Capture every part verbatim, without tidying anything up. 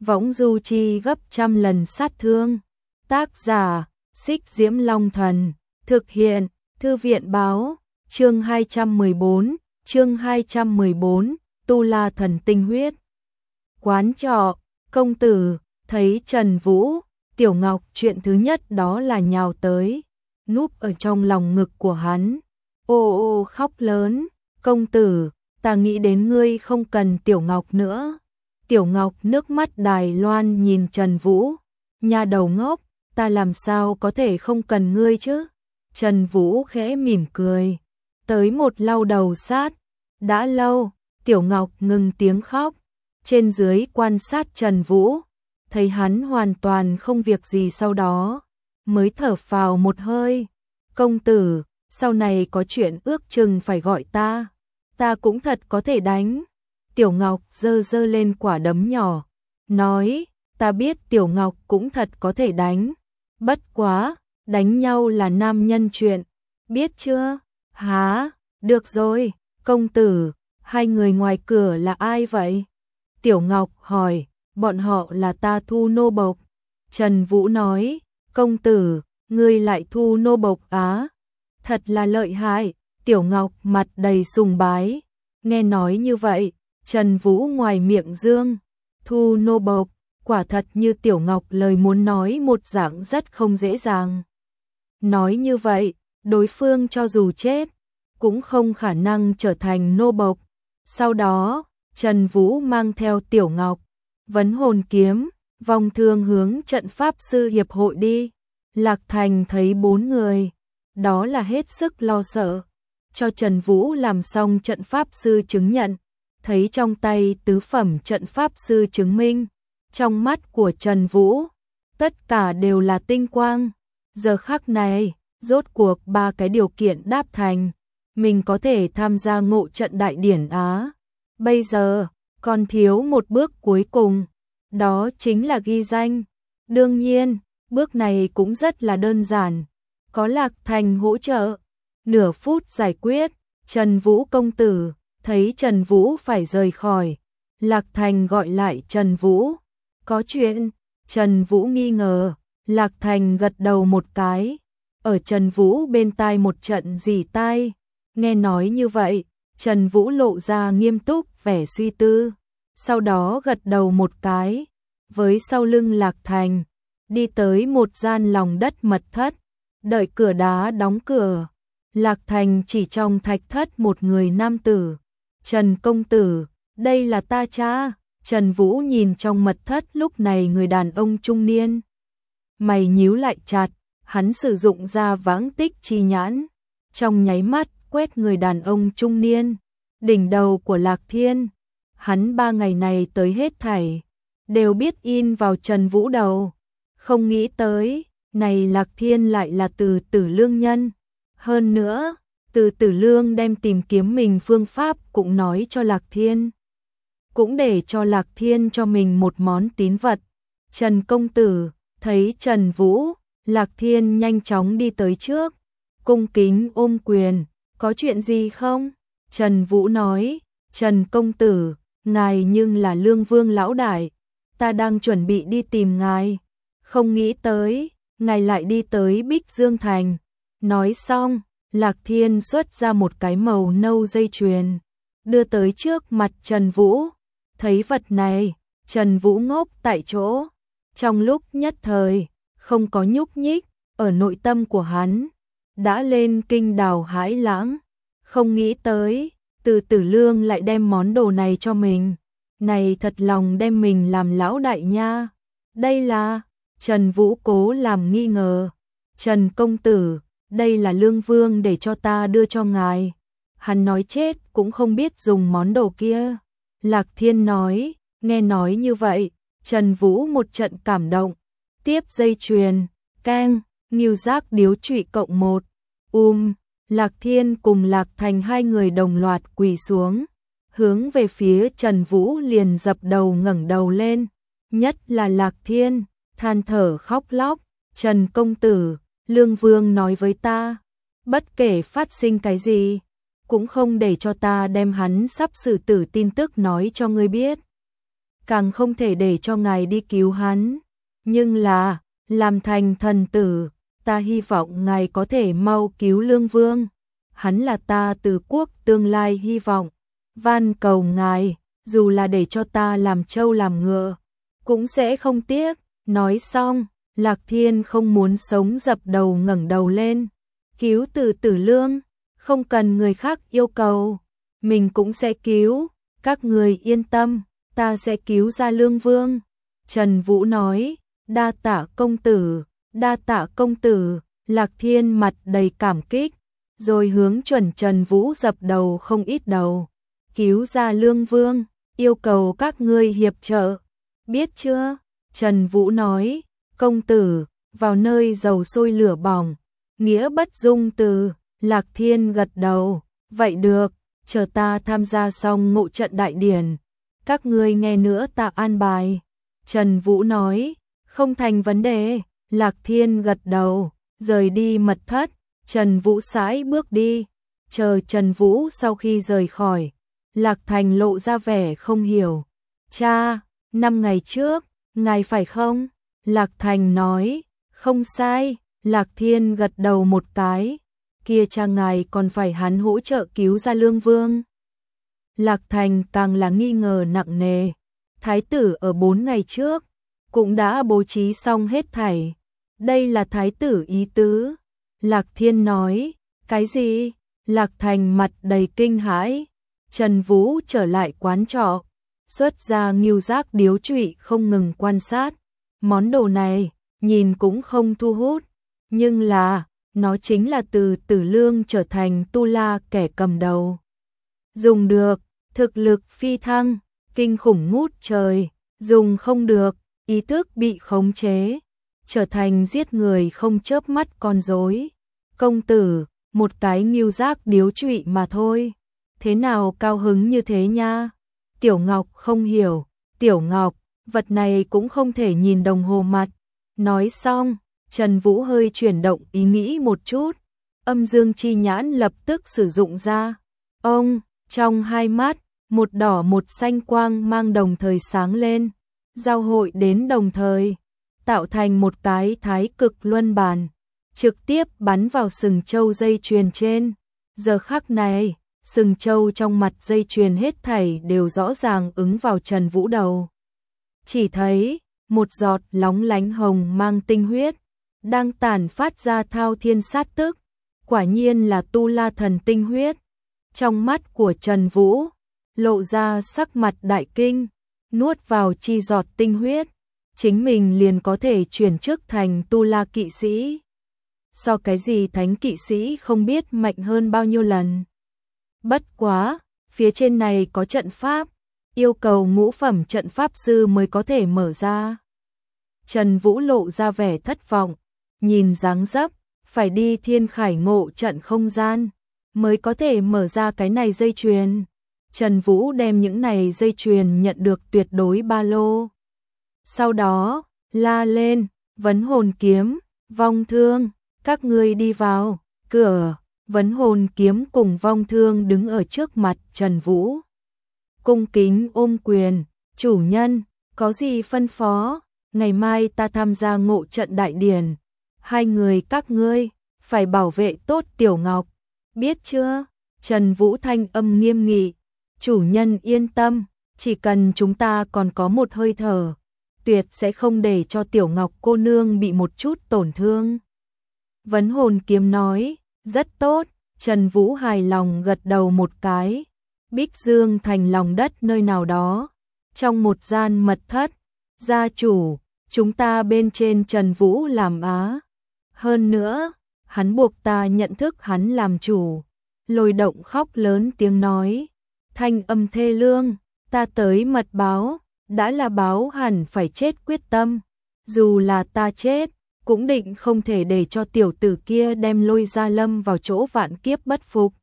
võng du chi gấp trăm lần sát thương. Tác giả, Xích Diễm Long Thần, thực hiện, Thư viện báo, chương hai trăm mười bốn, chương hai trăm mười bốn, Tu La Thần Tinh Huyết. Quán trọ, công tử, thấy Trần Vũ, Tiểu Ngọc chuyện thứ nhất đó là nhào tới, núp ở trong lòng ngực của hắn. Ô ô khóc lớn, công tử, ta nghĩ đến ngươi không cần Tiểu Ngọc nữa. Tiểu Ngọc nước mắt Đài Loan nhìn Trần Vũ, nhà đầu ngốc, ta làm sao có thể không cần ngươi chứ? Trần Vũ khẽ mỉm cười, tới một lau đầu sát. Đã lâu, Tiểu Ngọc ngừng tiếng khóc, trên dưới quan sát Trần Vũ, thấy hắn hoàn toàn không việc gì, sau đó mới thở phào một hơi. Công tử, sau này có chuyện ước chừng phải gọi ta, ta cũng thật có thể đánh. Tiểu Ngọc giơ giơ lên quả đấm nhỏ, nói, ta biết Tiểu Ngọc cũng thật có thể đánh, bất quá, đánh nhau là nam nhân chuyện, biết chưa? Hả, được rồi, công tử, hai người ngoài cửa là ai vậy? Tiểu Ngọc hỏi, bọn họ là ta thu nô bộc. Trần Vũ nói, công tử, ngươi lại thu nô bộc á? Thật là lợi hại. Tiểu Ngọc mặt đầy sùng bái, nghe nói như vậy, Trần Vũ ngoài miệng dương, thu nô bộc, quả thật như Tiểu Ngọc lời muốn nói một dạng rất không dễ dàng. Nói như vậy, đối phương cho dù chết, cũng không khả năng trở thành nô bộc. Sau đó, Trần Vũ mang theo Tiểu Ngọc, vấn hồn kiếm, vòng thương hướng trận pháp sư hiệp hội đi. Lạc Thành thấy bốn người, đó là hết sức lo sợ, cho Trần Vũ làm xong trận pháp sư chứng nhận, thấy trong tay tứ phẩm trận pháp sư chứng minh, trong mắt của Trần Vũ, tất cả đều là tinh quang. Giờ khắc này, rốt cuộc ba cái điều kiện đáp thành, mình có thể tham gia ngộ trận đại điển Á. Bây giờ, còn thiếu một bước cuối cùng, đó chính là ghi danh. Đương nhiên, bước này cũng rất là đơn giản, có Lạc Thành hỗ trợ, nửa phút giải quyết. Trần Vũ công tử, thấy Trần Vũ phải rời khỏi, Lạc Thành gọi lại Trần Vũ, có chuyện. Trần Vũ nghi ngờ, Lạc Thành gật đầu một cái, ở Trần Vũ bên tai một trận rỉ tai. Nghe nói như vậy, Trần Vũ lộ ra nghiêm túc vẻ suy tư, sau đó gật đầu một cái, với sau lưng Lạc Thành, đi tới một gian lòng đất mật thất, đợi cửa đá đóng cửa. Lạc Thành chỉ trong thạch thất một người nam tử. Trần công tử, đây là ta cha. Trần Vũ nhìn trong mật thất lúc này người đàn ông trung niên. Mày nhíu lại chặt, hắn sử dụng ra vãng tích chi nhãn, trong nháy mắt quét người đàn ông trung niên, đỉnh đầu của Lạc Thiên. Hắn ba ngày này tới hết thảy, đều biết in vào Trần Vũ đầu. Không nghĩ tới, này Lạc Thiên lại là Từ Tử Lương nhân. Hơn nữa, Từ Tử Lương đem tìm kiếm mình phương pháp cũng nói cho Lạc Thiên. Cũng để cho Lạc Thiên cho mình một món tín vật. Trần công tử, thấy Trần Vũ, Lạc Thiên nhanh chóng đi tới trước, cung kính ôm quyền, có chuyện gì không? Trần Vũ nói, Trần công tử, ngài nhưng là Lương Vương lão đại, ta đang chuẩn bị đi tìm ngài, không nghĩ tới, ngài lại đi tới Bích Dương Thành. Nói xong, Lạc Thiên xuất ra một cái màu nâu dây chuyền, đưa tới trước mặt Trần Vũ. Thấy vật này, Trần Vũ ngốc tại chỗ, trong lúc nhất thời, không có nhúc nhích, ở nội tâm của hắn, đã lên kinh đào hãi lãng, không nghĩ tới, Từ Tử Lương lại đem món đồ này cho mình, này thật lòng đem mình làm lão đại nha. Đây là, Trần Vũ cố làm nghi ngờ, Trần công tử, đây là Lương Vương để cho ta đưa cho ngài, hắn nói chết cũng không biết dùng món đồ kia. Lạc Thiên nói, nghe nói như vậy, Trần Vũ một trận cảm động, tiếp dây chuyền, keng, Ngưu Giác Điếu Trụy cộng một, um, Lạc Thiên cùng Lạc Thành hai người đồng loạt quỳ xuống, hướng về phía Trần Vũ liền dập đầu ngẩng đầu lên, nhất là Lạc Thiên, than thở khóc lóc, Trần công tử, Lương Vương nói với ta, bất kể phát sinh cái gì, cũng không để cho ta đem hắn sắp xử tử tin tức nói cho ngươi biết. càng không thể để cho ngài đi cứu hắn. Nhưng là, làm thành thần tử, ta hy vọng ngài có thể mau cứu Lương Vương. Hắn là ta Từ quốc tương lai hy vọng. Van cầu ngài, dù là để cho ta làm trâu làm ngựa, cũng sẽ không tiếc. Nói xong, Lạc Thiên không muốn sống dập đầu ngẩng đầu lên. Cứu Từ Tử Lương, không cần người khác yêu cầu, mình cũng sẽ cứu, các người yên tâm, ta sẽ cứu ra Lương Vương. Trần Vũ nói, đa tạ công tử, đa tạ công tử. Lạc Thiên mặt đầy cảm kích, rồi hướng chuẩn Trần Vũ dập đầu không ít đầu. Cứu ra Lương Vương, yêu cầu các ngươi hiệp trợ, biết chưa? Trần Vũ nói, công tử, vào nơi dầu sôi lửa bỏng, nghĩa bất dung từ. Lạc Thiên gật đầu, vậy được, chờ ta tham gia xong ngộ trận đại điển, các ngươi nghe nữa ta an bài. Trần Vũ nói, không thành vấn đề. Lạc Thiên gật đầu, rời đi mật thất. Trần Vũ sải bước đi, chờ Trần Vũ sau khi rời khỏi. Lạc Thành lộ ra vẻ không hiểu. Cha, năm ngày trước, ngài phải không? Lạc Thành nói, không sai. Lạc Thiên gật đầu một cái, kia cha ngài còn phải hắn hỗ trợ cứu ra Lương Vương. Lạc Thành càng là nghi ngờ nặng nề. Thái tử ở bốn ngày trước cũng đã bố trí xong hết thảy. Đây là thái tử ý tứ. Lạc Thiên nói, cái gì? Lạc Thành mặt đầy kinh hãi. Trần Vũ trở lại quán trọ, xuất ra ngưu giác điếu trụy không ngừng quan sát. Món đồ này, nhìn cũng không thu hút, nhưng là, nó chính là Từ Tử Lương trở thành Tu La kẻ cầm đầu. Dùng được, thực lực phi thăng, kinh khủng ngút trời, dùng không được, ý thức bị khống chế, trở thành giết người không chớp mắt con rối. Công tử, một cái ngưu giác điếu trụy mà thôi, thế nào cao hứng như thế nha? Tiểu Ngọc không hiểu, Tiểu Ngọc, vật này cũng không thể nhìn đồng hồ mặt. Nói xong, Trần Vũ hơi chuyển động ý nghĩ một chút, âm dương chi nhãn lập tức sử dụng ra. Ông, trong hai mắt, một đỏ một xanh quang mang đồng thời sáng lên, giao hội đến đồng thời, tạo thành một cái thái cực luân bàn, trực tiếp bắn vào sừng châu dây chuyền trên. Giờ khắc này, sừng châu trong mặt dây chuyền hết thảy đều rõ ràng ứng vào Trần Vũ đầu. Chỉ thấy, một giọt lóng lánh hồng mang tinh huyết, đang tản phát ra thao thiên sát tức, quả nhiên là Tu La thần tinh huyết. Trong mắt của Trần Vũ, lộ ra sắc mặt đại kinh, nuốt vào chi giọt tinh huyết, chính mình liền có thể chuyển chức thành Tu La kỵ sĩ. So cái gì thánh kỵ sĩ không biết mạnh hơn bao nhiêu lần. Bất quá, phía trên này có trận pháp, yêu cầu ngũ phẩm trận pháp sư mới có thể mở ra. Trần Vũ lộ ra vẻ thất vọng, nhìn dáng dấp, phải đi Thiên Khải ngộ trận không gian, mới có thể mở ra cái này dây chuyền. Trần Vũ đem những này dây chuyền nhận được tuyệt đối ba lô. Sau đó, la lên, vấn hồn kiếm, vong thương, các ngươi đi vào, cửa, vấn hồn kiếm cùng vong thương đứng ở trước mặt Trần Vũ. Cung kính ôm quyền, chủ nhân, có gì phân phó, ngày mai ta tham gia ngộ trận đại điển, hai người các ngươi, phải bảo vệ tốt Tiểu Ngọc, biết chưa? Trần Vũ thanh âm nghiêm nghị, chủ nhân yên tâm, chỉ cần chúng ta còn có một hơi thở, tuyệt sẽ không để cho Tiểu Ngọc cô nương bị một chút tổn thương. Vấn hồn kiếm nói, rất tốt, Trần Vũ hài lòng gật đầu một cái. Bích Dương thành lòng đất nơi nào đó, trong một gian mật thất, gia chủ, chúng ta bên trên Trần Vũ làm á. Hơn nữa, hắn buộc ta nhận thức hắn làm chủ. Lôi Động khóc lớn tiếng nói, thanh âm thê lương, ta tới mật báo, đã là báo hẳn phải chết quyết tâm. Dù là ta chết, cũng định không thể để cho tiểu tử kia đem Lôi Gia Lâm vào chỗ vạn kiếp bất phục.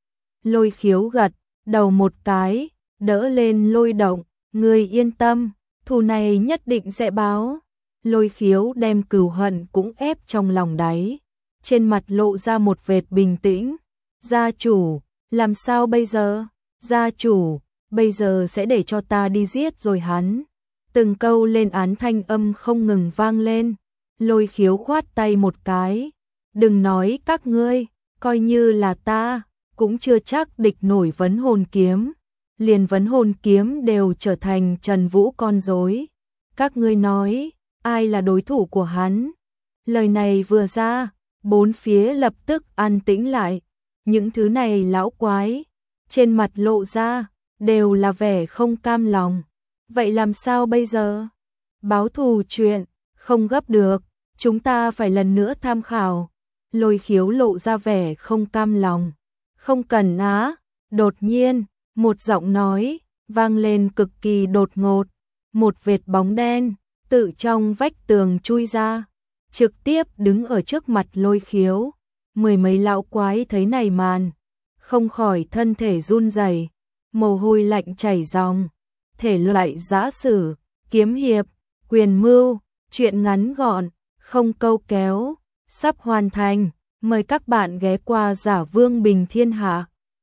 Lôi Khiếu gật đầu một cái, đỡ lên Lôi Động, người yên tâm, thù này nhất định sẽ báo. Lôi Khiếu đem cừu hận cũng ép trong lòng đáy, trên mặt lộ ra một vệt bình tĩnh. Gia chủ, làm sao bây giờ? Gia chủ, bây giờ sẽ để cho ta đi giết rồi hắn. Từng câu lên án thanh âm không ngừng vang lên. Lôi Khiếu khoát tay một cái. Đừng nói các ngươi, coi như là ta, cũng chưa chắc địch nổi vấn hồn kiếm. Liền vấn hồn kiếm đều trở thành Trần Vũ con rối. Các ngươi nói, ai là đối thủ của hắn? Lời này vừa ra, bốn phía lập tức an tĩnh lại. Những thứ này lão quái, trên mặt lộ ra, đều là vẻ không cam lòng. Vậy làm sao bây giờ? Báo thù chuyện, không gấp được, chúng ta phải lần nữa tham khảo. Lôi Khiếu lộ ra vẻ không cam lòng. Không cần á, đột nhiên, một giọng nói, vang lên cực kỳ đột ngột. Một vệt bóng đen, tự trong vách tường chui ra, trực tiếp đứng ở trước mặt Lôi Khiếu. Mười mấy lão quái thấy này màn, không khỏi thân thể run rẩy, mồ hôi lạnh chảy ròng. Thể loại giã sử, kiếm hiệp, quyền mưu, truyện ngắn gọn, không câu kéo, sắp hoàn thành. Mời các bạn ghé qua Giả Vương Bình Thiên Hạ.